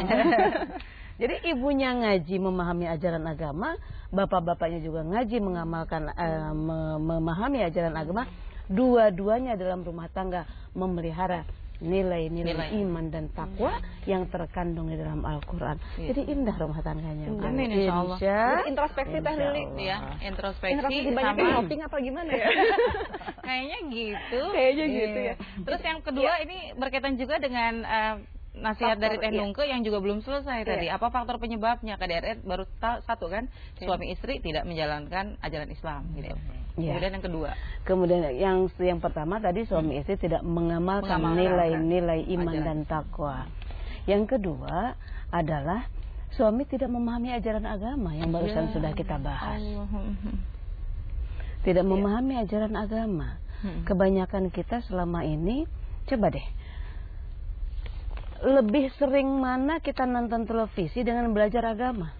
Jadi ibunya ngaji memahami ajaran agama, bapak-bapaknya juga ngaji mengamalkan uh, memahami ajaran agama. Dua-duanya dalam rumah tangga memelihara nilai-nilai iman dan takwa hmm. yang terkandung di dalam Al-Quran. Ya. Jadi indah rumah tangganya. Amin insya Allah. Jadi introspeksi Teh Lili ya, introspeksi. Introspeksi banyak shopping apa gimana ya? Kayaknya gitu. Kayaknya gitu ya. Terus yang kedua ya. Ini berkaitan juga dengan uh, nasihat dari Teh iya. Nungke yang juga belum selesai Iya. tadi. Apa faktor penyebabnya? K D R T baru ta- satu kan, Iya. suami istri tidak menjalankan ajaran Islam gitu. Iya. Kemudian yang kedua, Kemudian yang yang pertama tadi suami Hmm. istri tidak mengamalkan Mengamalkan. nilai-nilai iman Ajaran dan takwa. Yang kedua adalah suami tidak memahami ajaran agama yang barusan Ya. sudah kita bahas. Allah. Tidak memahami ajaran agama. Hmm. Kebanyakan kita selama ini, coba deh, lebih sering mana kita nonton televisi dengan belajar agama?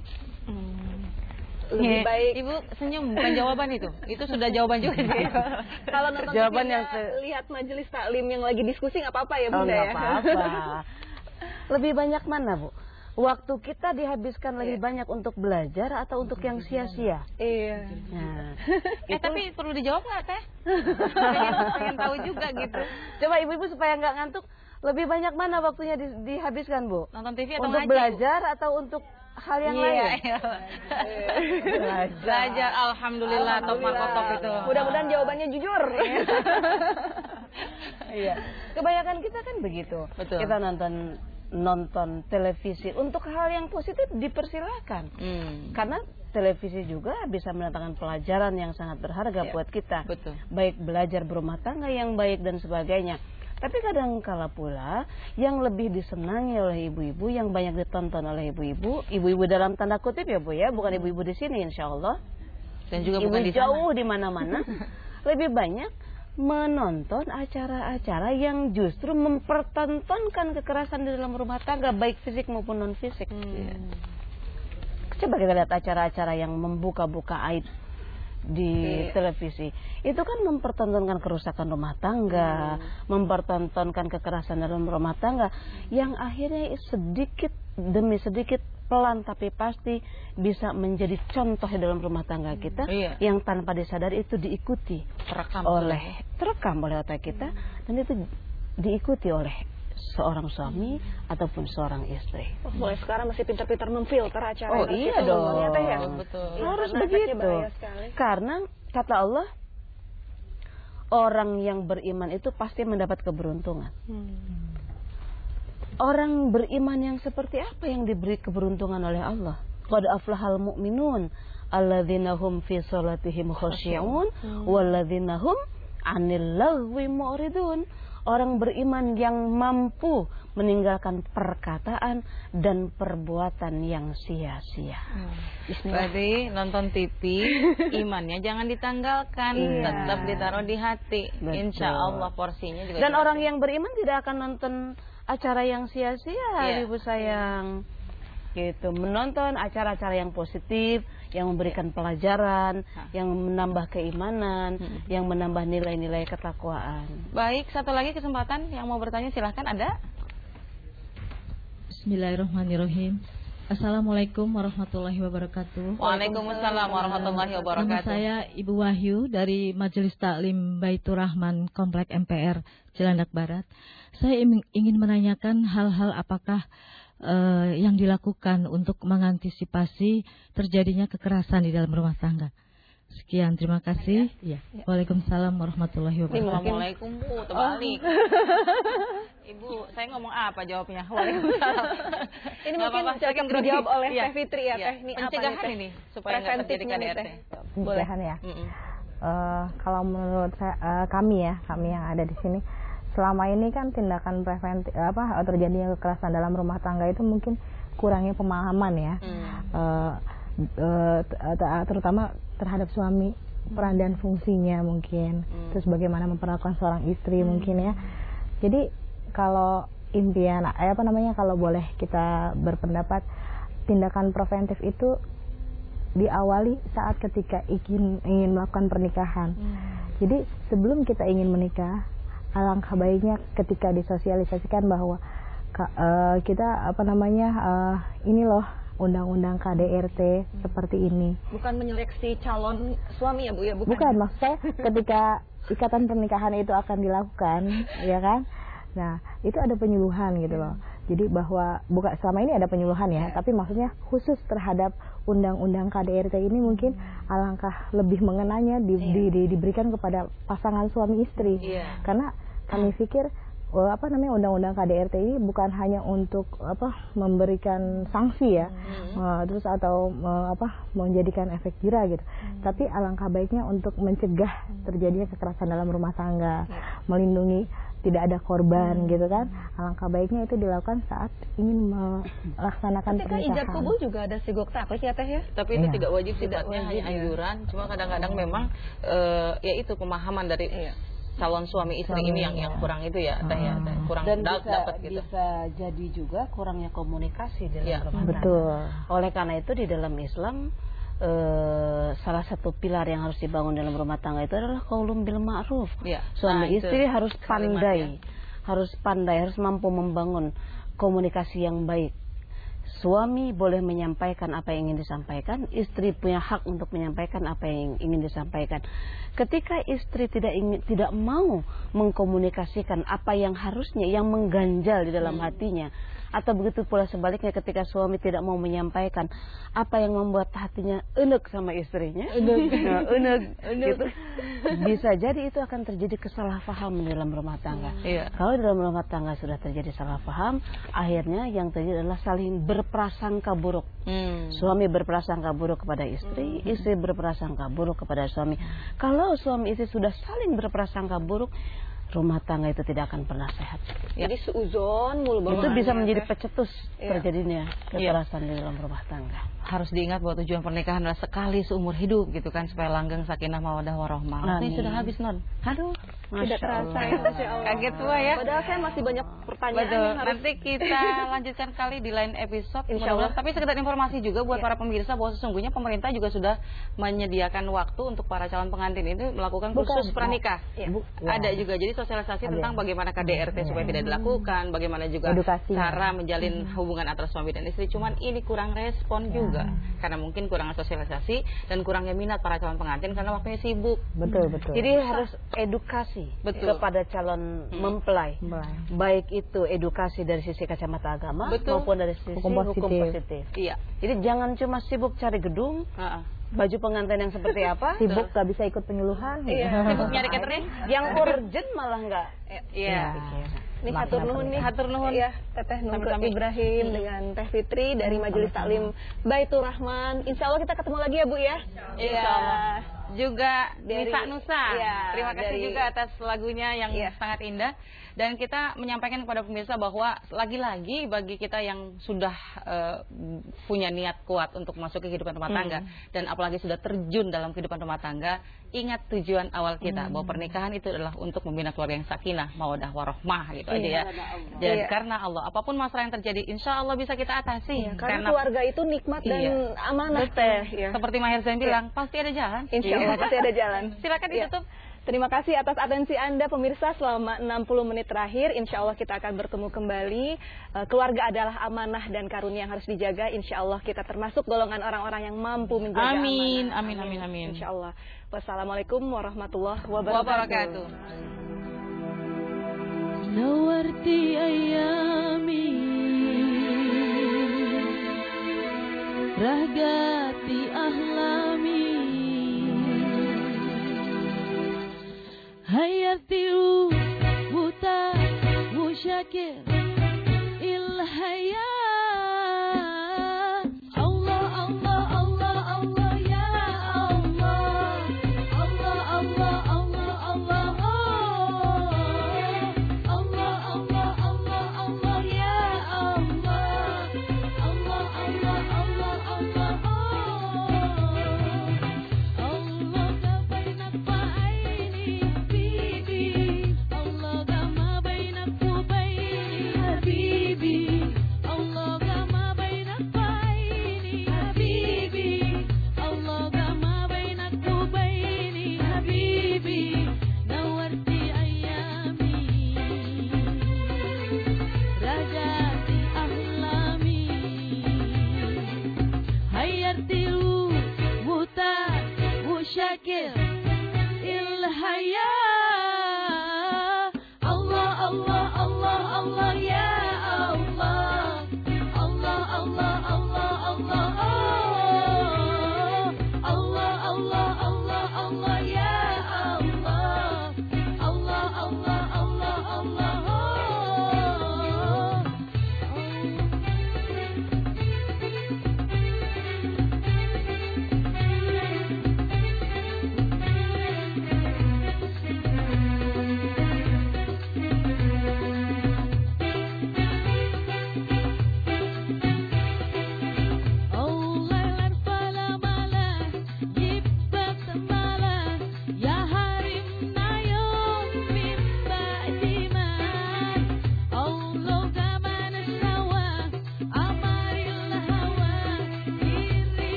Lebih Ya, baik Ibu senyum, bukan jawaban itu. Itu sudah jawaban juga sih. kalau nonton Jawaban T V yang ya, se- lihat majelis taklim yang lagi diskusi nggak apa-apa ya Oh, Bunda nggak ya. apa-apa. Lebih banyak mana, Bu? Waktu kita dihabiskan lebih Iya. banyak untuk belajar atau untuk yang sia-sia? Iya. Nah, Eh itu- tapi perlu dijawab nggak Teh? pengen, pengen tahu juga gitu. coba ibu-ibu supaya nggak ngantuk, lebih banyak mana waktunya di- dihabiskan, Bu? Nonton T V atau Untuk ngaji, Bu? belajar atau untuk hal yang Iya, lain? iya. Belajar. Belajar, alhamdulillah, top markot top itu. Mudah-mudahan jawabannya jujur. Iya. Kebanyakan kita kan begitu. Betul. Kita nonton nonton televisi untuk hal yang positif dipersilakan. Hmm. Karena televisi juga bisa mendatangkan pelajaran yang sangat berharga Iya, buat kita. betul. Baik belajar berumah tangga yang baik dan sebagainya. Tapi kadang kala pula yang lebih disenangi oleh ibu-ibu, yang banyak ditonton oleh ibu-ibu, ibu-ibu dalam tanda kutip ya Bu ya, bukan ibu-ibu di sini insya Allah. Dan juga Ibu bukan di sana. jauh di mana-mana, lebih banyak menonton acara-acara yang justru mempertontonkan kekerasan di dalam rumah tangga, baik fisik maupun non fisik. Hmm. Coba kita lihat acara-acara yang membuka-buka aib di Iya. televisi. Itu kan mempertontonkan kerusakan rumah tangga, mempertontonkan kekerasan dalam rumah tangga, yang akhirnya sedikit demi sedikit, pelan tapi pasti bisa menjadi contoh dalam rumah tangga kita, Iya. yang tanpa disadari itu diikuti Terekam oleh terekam oleh otak kita, dan itu diikuti oleh seorang suami ataupun seorang istri. Oh, mulai sekarang masih pintar-pintar memfilter acara. Oh itu iya dong, ternyata ya. Betul. Iya, harus karena efeknya begitu. bahaya sekali. Karena kata Allah, orang yang beriman itu pasti mendapat keberuntungan. Orang beriman yang seperti apa yang diberi keberuntungan oleh Allah? Qad aflahal mu'minun alladzina hum fi salatihim khashi'un walladzina hum 'anil lagwi mu'ridun. Orang beriman yang mampu meninggalkan perkataan dan perbuatan yang sia-sia. Berarti nonton T V, imannya jangan ditanggalkan, Iya. tetap ditaruh di hati. Betul. Insya Allah porsinya juga. Dan jelas. orang yang beriman tidak akan nonton acara yang sia-sia, Iya. Ibu sayang. Gitu, menonton acara-acara yang positif, yang memberikan pelajaran, Hah. yang menambah keimanan, Hmm. yang menambah nilai-nilai ketakwaan. Baik, satu lagi kesempatan yang mau bertanya silahkan, ada. Bismillahirrahmanirrahim. Assalamualaikum warahmatullahi wabarakatuh. Waalaikumsalam warahmatullahi Nama wabarakatuh. saya Ibu Wahyu dari Majelis Taklim Baitur Rahman Komplek M P R Cilandak Barat. Saya ingin ingin menanyakan hal-hal apakah eh, yang dilakukan untuk mengantisipasi terjadinya kekerasan di dalam rumah tangga. Sekian, terima kasih. Ya. Waalaikumsalam warahmatullahi wabarakatuh. Assalamualaikum Bu, terbalik. Ibu, saya ngomong apa jawabnya? Waalaikumsalam. Ini Nggak mungkin apa-apa, cocok silakan grogi. dijawab oleh Iya. Teh Fitri ya, Iya. Teh. Ini apa nih, Pencegahan Teh? ini supaya nggak terjadi Preventifnya K D nih, R T. Teh. Pencegahan ya. Mm-mm. Eh, kalau menurut saya, eh, kami ya, kami yang ada di sini, selama ini kan tindakan preventif apa terjadinya kekerasan dalam rumah tangga itu mungkin kurangnya pemahaman ya, Hmm. Eh, eh, ter- terutama terhadap suami, peran dan fungsinya mungkin, Hmm. terus bagaimana memperlakukan seorang istri mungkin ya. Jadi kalau impian, eh, apa namanya, kalau boleh kita berpendapat, tindakan preventif itu diawali saat ketika ingin ingin melakukan pernikahan. Jadi sebelum kita ingin menikah, alangkah baiknya ketika disosialisasikan bahwa ka- eh, kita apa namanya eh, ini loh undang-undang K D R T seperti ini. Bukan menyeleksi calon suami ya Bu ya, bukan. Bukan, maksud saya ketika ikatan pernikahan itu akan dilakukan, ya kan? Nah, itu ada penyuluhan gitu loh. Jadi bahwa bukan selama ini ada penyuluhan ya, tapi maksudnya khusus terhadap undang-undang K D R T ini mungkin alangkah lebih mengenanya di, di- di- diberikan kepada pasangan suami istri. Iya. Karena kami pikir uh, apa namanya undang-undang K D R T ini bukan hanya untuk apa memberikan sanksi ya, hmm. uh, terus atau uh, apa menjadikan efek jera gitu, hmm. tapi alangkah baiknya untuk mencegah terjadinya kekerasan dalam rumah tangga, hmm. melindungi tidak ada korban hmm. gitu kan. Alangkah baiknya itu dilakukan saat ingin melaksanakan ketika pernikahan. Ijab kabul juga ada sigok taklik ya teh ya. Tapi itu iya. tidak wajib, sifatnya hanya anjuran. Cuma kadang-kadang oh. memang uh, ya itu pemahaman dari iya. calon suami istri suami, ini yang yang kurang itu ya, teh ya, teh kurang dan da- bisa, dapat gitu. Bisa jadi juga kurangnya komunikasi dalam ya, rumah tangga. Betul. Oleh karena itu di dalam Islam Uh, salah satu pilar yang harus dibangun dalam rumah tangga itu adalah qaulun bil ma'ruf. Ya. Suami nah, istri harus pandai, harus pandai, harus mampu membangun komunikasi yang baik. Suami boleh menyampaikan apa yang ingin disampaikan, istri punya hak untuk menyampaikan apa yang ingin disampaikan. Ketika istri tidak ingin, tidak mau mengkomunikasikan apa yang harusnya, yang mengganjal di dalam hmm. hatinya, atau begitu pula sebaliknya ketika suami tidak mau menyampaikan apa yang membuat hatinya enek sama istrinya, enek, nah, enek, gitu, bisa jadi itu akan terjadi kesalahpahaman dalam rumah tangga. Iya. Kalau dalam rumah tangga sudah terjadi salah paham, akhirnya yang terjadi adalah saling berprasangka buruk. Hmm. Suami berprasangka buruk kepada istri, hmm. istri berprasangka buruk kepada suami. Kalau suami istri sudah saling berprasangka buruk, rumah tangga itu tidak akan pernah sehat. Ya. Jadi seuzon mulu itu bisa menjadi pecetus ya. terjadinya kekerasan ya. di dalam rumah tangga. Harus diingat bahwa tujuan pernikahan adalah sekali seumur hidup gitu kan, supaya langgeng sakinah mawaddah warahmah. Ini sudah habis non. Aduh, tidak terasa ya. Kaget tua ya. Padahal saya masih banyak pertanyaan. Betul. Yang harus... Nanti kita lanjutkan kali di lain episode. Insya Allah. Tapi sekedar informasi juga buat ya. para pemirsa bahwa sesungguhnya pemerintah juga sudah menyediakan waktu untuk para calon pengantin itu melakukan kursus pranikah. Ya. Ada juga jadi sosialisasi Ada. tentang bagaimana K D R T ya. supaya tidak dilakukan, bagaimana juga edukasi cara menjalin hmm. hubungan antara suami dan istri. Cuman ini kurang respon ya. juga karena mungkin kurang sosialisasi dan kurangnya minat para calon pengantin karena waktunya sibuk. Betul betul. Jadi harus edukasi betul. kepada calon hmm. mempelai. Hmm. Baik itu edukasi dari sisi kacamata agama betul. maupun dari sisi hukum positif. Hukum positif. Iya. Jadi jangan cuma sibuk cari gedung. Uh-uh. Baju pengantin yang seperti apa? Sibuk gak bisa ikut penyuluhan. Iya. Sibuk nyari catering. Yang urgent malah enggak. Iya. Nih hatur nuhun nih, hatur nuhun ya Teteh Nungke Ibrahim hmm. dengan Teh Fitri dari Majelis Taklim Baitur Rahman. Insya Allah kita ketemu lagi ya Bu ya. Insya Allah. Juga dari, Nisa Nusa. Ya, Terima kasih dari, juga atas lagunya yang ya. sangat indah. Dan kita menyampaikan kepada pemirsa bahwa lagi-lagi bagi kita yang sudah uh, punya niat kuat untuk masuk ke kehidupan rumah tangga hmm. dan apalagi sudah terjun dalam kehidupan rumah tangga, ingat tujuan awal kita hmm. bahwa pernikahan itu adalah untuk membina keluarga yang sakinah, mawaddah warahmah gitu iya, aja ya. Dan iya. karena Allah, apapun masalah yang terjadi, insya Allah bisa kita atasi. Iya, karena, karena keluarga itu nikmat dan iya. amanah. Betul. Iya. Seperti Maher Zain bilang, iya. pasti ada jalan. Insya Allah pasti ada jalan. Silakan iya. ditutup. Terima kasih atas atensi Anda pemirsa selama enam puluh menit terakhir. Insya Allah kita akan bertemu kembali. Keluarga adalah amanah dan karunia yang harus dijaga. Insya Allah kita termasuk golongan orang-orang yang mampu menjaga amin, amanah. Amin, amin, amin. Insya Allah. Wassalamualaikum warahmatullahi wabarakatuh. Nawarti ayami rahgati ahlami hayati buta musyakir